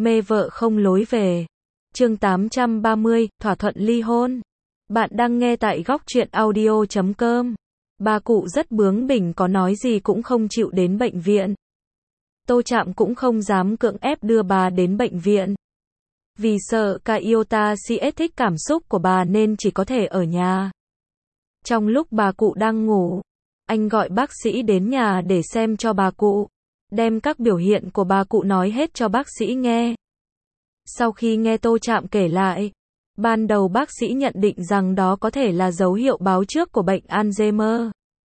Mê vợ không lối về. Chương 830, thỏa thuận ly hôn. Bạn đang nghe tại góc truyện audio.com. Bà cụ rất bướng bỉnh, có nói gì cũng không chịu đến bệnh viện. Tô Trạm cũng không dám cưỡng ép đưa bà đến bệnh viện. Vì sợ Kyota CS thích cảm xúc của bà nên chỉ có thể ở nhà. Trong lúc bà cụ đang ngủ, anh gọi bác sĩ đến nhà để xem cho bà cụ, đem các biểu hiện của bà cụ nói hết cho bác sĩ nghe. Sau khi nghe Tô Trạm kể lại, ban đầu bác sĩ nhận định rằng đó có thể là dấu hiệu báo trước của bệnh Alzheimer.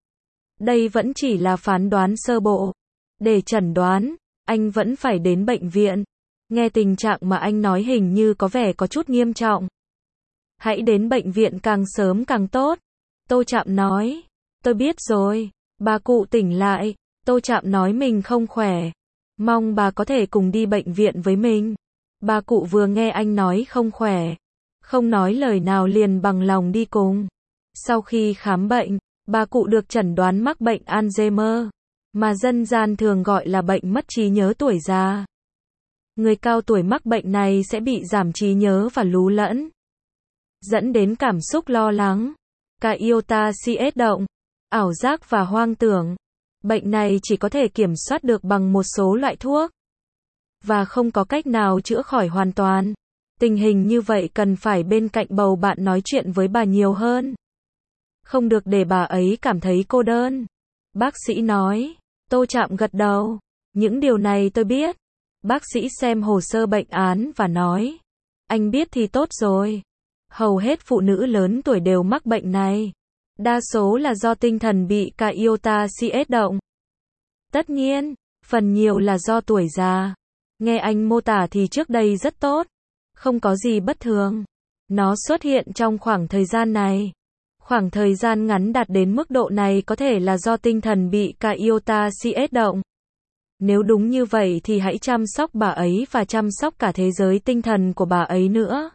Đây vẫn chỉ là phán đoán sơ bộ. Để chẩn đoán, anh vẫn phải đến bệnh viện. Nghe tình trạng mà anh nói hình như có vẻ có chút nghiêm trọng. Hãy đến bệnh viện càng sớm càng tốt. Tô Trạm nói. Tôi biết rồi. Bà cụ tỉnh lại. Tô Trạm nói mình không khỏe. Mong bà có thể cùng đi bệnh viện với mình. Bà cụ vừa nghe anh nói không khỏe, không nói lời nào liền bằng lòng đi cùng. Sau khi khám bệnh, bà cụ được chẩn đoán mắc bệnh Alzheimer, mà dân gian thường gọi là bệnh mất trí nhớ tuổi già. Người cao tuổi mắc bệnh này sẽ bị giảm trí nhớ và lú lẫn, dẫn đến cảm xúc lo lắng, Kyota CS động, ảo giác và hoang tưởng. Bệnh này chỉ có thể kiểm soát được bằng một số loại thuốc, và không có cách nào chữa khỏi hoàn toàn. Tình hình như vậy cần phải bên cạnh bầu bạn nói chuyện với bà nhiều hơn. Không được để bà ấy cảm thấy cô đơn. Bác sĩ nói. Tô Trạm gật đầu. Những điều này tôi biết. Bác sĩ xem hồ sơ bệnh án và nói. Anh biết thì tốt rồi. Hầu hết phụ nữ lớn tuổi đều mắc bệnh này. Đa số là do tinh thần bị Kyota CS động. Tất nhiên, phần nhiều là do tuổi già. Nghe anh mô tả thì trước đây rất tốt. Không có gì bất thường. Nó xuất hiện trong khoảng thời gian này. Khoảng thời gian ngắn đạt đến mức độ này có thể là do tinh thần bị Kyota CS động. Nếu đúng như vậy thì hãy chăm sóc bà ấy và chăm sóc cả thế giới tinh thần của bà ấy nữa.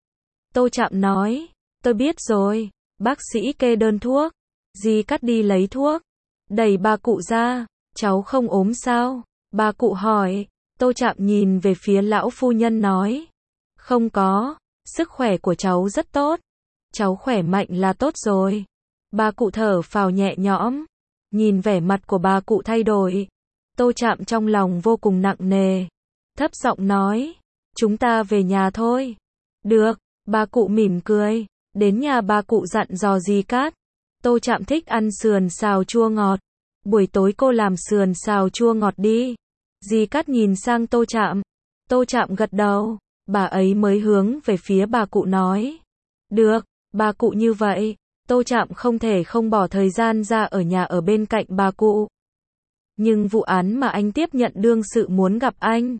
Tô Trạm nói. Tôi biết rồi. Bác sĩ kê đơn thuốc. Dì cắt đi lấy thuốc. Đẩy bà cụ ra. Cháu không ốm sao? Bà cụ hỏi. Tô Trạm nhìn về phía lão phu nhân nói. Không có, sức khỏe của cháu rất tốt. Cháu khỏe mạnh là tốt rồi. Bà cụ thở phào nhẹ nhõm. Nhìn vẻ mặt của bà cụ thay đổi. Tô Trạm trong lòng vô cùng nặng nề. Thấp giọng nói. Chúng ta về nhà thôi. Được, bà cụ mỉm cười. Đến nhà bà cụ dặn dò dì Cát. Tô Trạm thích ăn sườn xào chua ngọt. Buổi tối cô làm sườn xào chua ngọt đi. Dì Cát nhìn sang Tô Trạm. Tô Trạm gật đầu. Bà ấy mới hướng về phía bà cụ nói. Được, bà cụ như vậy. Tô Trạm không thể không bỏ thời gian ra ở nhà ở bên cạnh bà cụ. Nhưng vụ án mà anh tiếp nhận đương sự muốn gặp anh.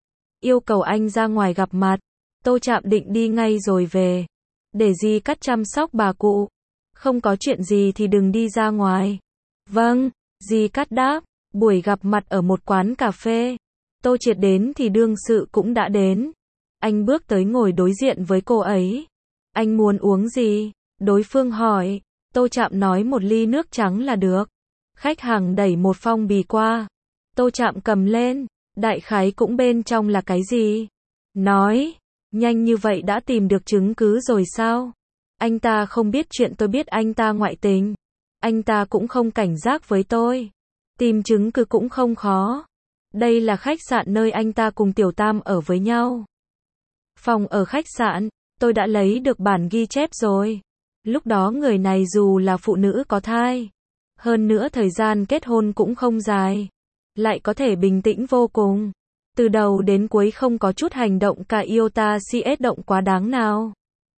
Yêu cầu anh ra ngoài gặp mặt. Tô Trạm định đi ngay rồi về. Để dì Cát chăm sóc bà cụ. Không có chuyện gì thì đừng đi ra ngoài. Vâng, dì Cát đáp. Buổi gặp mặt ở một quán cà phê. Tô Triệt đến thì đương sự cũng đã đến. Anh bước tới ngồi đối diện với cô ấy. Anh muốn uống gì? Đối phương hỏi. Tô Trạm nói một ly nước trắng là được. Khách hàng đẩy một phong bì qua. Tô Trạm cầm lên. Đại khái cũng bên trong là cái gì? Nói. Nhanh như vậy đã tìm được chứng cứ rồi sao? Anh ta không biết chuyện tôi biết anh ta ngoại tình. Anh ta cũng không cảnh giác với tôi. Tìm chứng cứ cũng không khó. Đây là khách sạn nơi anh ta cùng Tiểu Tam ở với nhau. Phòng ở khách sạn, tôi đã lấy được bản ghi chép rồi. Lúc đó người này dù là phụ nữ có thai, hơn nữa thời gian kết hôn cũng không dài, lại có thể bình tĩnh vô cùng. Từ đầu đến cuối không có chút hành động Kyota CS động quá đáng nào.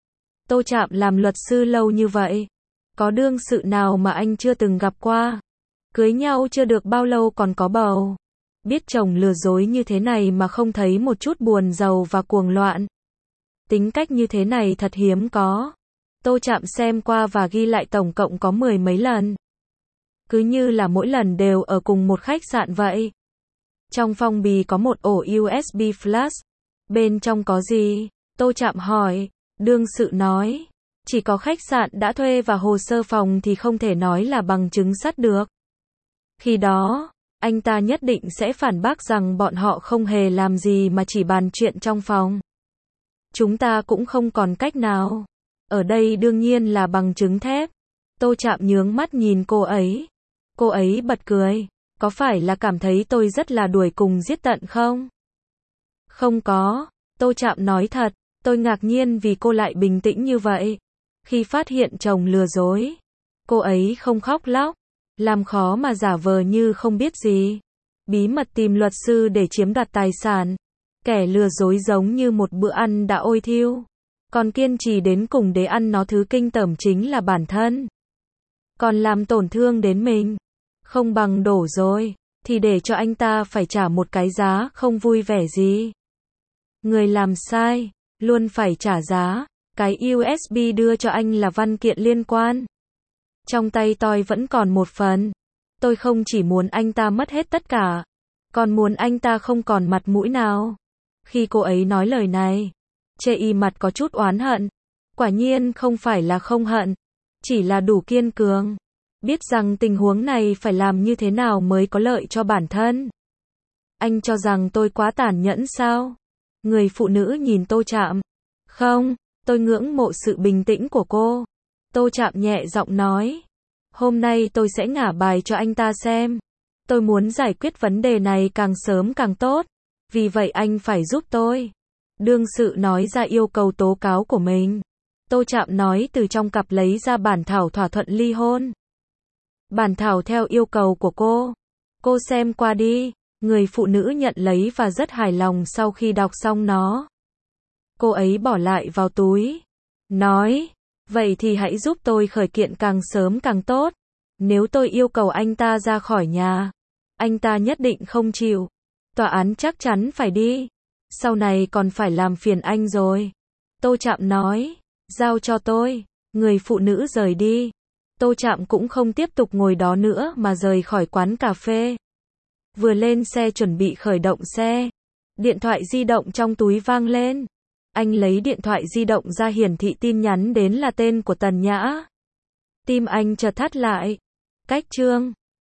Tô Trạm làm luật sư lâu như vậy. Có đương sự nào mà anh chưa từng gặp qua? Cưới nhau chưa được bao lâu còn có bầu. Biết chồng lừa dối như thế này mà không thấy một chút buồn rầu và cuồng loạn. Tính cách như thế này thật hiếm có. Tô Trạm xem qua và ghi lại tổng cộng có 10 mấy lần. Cứ như là mỗi lần đều ở cùng một khách sạn vậy. Trong phong bì có một ổ USB flash. Bên trong có gì? Tô Trạm hỏi. Đương sự nói. Chỉ có khách sạn đã thuê và hồ sơ phòng thì không thể nói là bằng chứng sắt được. Khi đó, anh ta nhất định sẽ phản bác rằng bọn họ không hề làm gì mà chỉ bàn chuyện trong phòng. Chúng ta cũng không còn cách nào. Ở đây đương nhiên là bằng chứng thép. Tô Trạm nhướng mắt nhìn cô ấy. Cô ấy bật cười. Có phải là cảm thấy tôi rất là đuổi cùng giết tận không? Không có. Tô Trạm nói thật. Tôi ngạc nhiên vì cô lại bình tĩnh như vậy. Khi phát hiện chồng lừa dối, cô ấy không khóc lóc, làm khó mà giả vờ như không biết gì. Bí mật tìm luật sư để chiếm đoạt tài sản. Kẻ lừa dối giống như một bữa ăn đã ôi thiêu. Còn kiên trì đến cùng để ăn nó thứ kinh tởm chính là bản thân. Còn làm tổn thương đến mình. Không bằng đổ rồi, thì để cho anh ta phải trả một cái giá không vui vẻ gì. Người làm sai, luôn phải trả giá. Cái USB đưa cho anh là văn kiện liên quan. Trong tay tôi vẫn còn một phần. Tôi không chỉ muốn anh ta mất hết tất cả, còn muốn anh ta không còn mặt mũi nào. Khi cô ấy nói lời này, chê y mặt có chút oán hận. Quả nhiên không phải là không hận, chỉ là đủ kiên cường. Biết rằng tình huống này phải làm như thế nào mới có lợi cho bản thân. Anh cho rằng tôi quá tàn nhẫn sao? Người phụ nữ nhìn Tô Trạm. Không, tôi ngưỡng mộ sự bình tĩnh của cô. Tô Trạm nhẹ giọng nói. Hôm nay tôi sẽ ngả bài cho anh ta xem. Tôi muốn giải quyết vấn đề này càng sớm càng tốt. Vì vậy anh phải giúp tôi. Đương sự nói ra yêu cầu tố cáo của mình. Tô Trạm nói từ trong cặp lấy ra bản thảo thỏa thuận ly hôn. Bản thảo theo yêu cầu của cô. Cô xem qua đi. Người phụ nữ nhận lấy và rất hài lòng sau khi đọc xong nó. Cô ấy bỏ lại vào túi. Nói, vậy thì hãy giúp tôi khởi kiện càng sớm càng tốt. Nếu tôi yêu cầu anh ta ra khỏi nhà, anh ta nhất định không chịu. Tòa án chắc chắn phải đi. Sau này còn phải làm phiền anh rồi. Tô Trạm nói, giao cho tôi. Người phụ nữ rời đi. Tô Trạm cũng không tiếp tục ngồi đó nữa mà rời khỏi quán cà phê. Vừa lên xe chuẩn bị khởi động xe, điện thoại di động trong túi vang lên. Anh lấy điện thoại di động ra, hiển thị tin nhắn đến là tên của Tần Nhã. Tim anh chợt thắt lại. Cách chương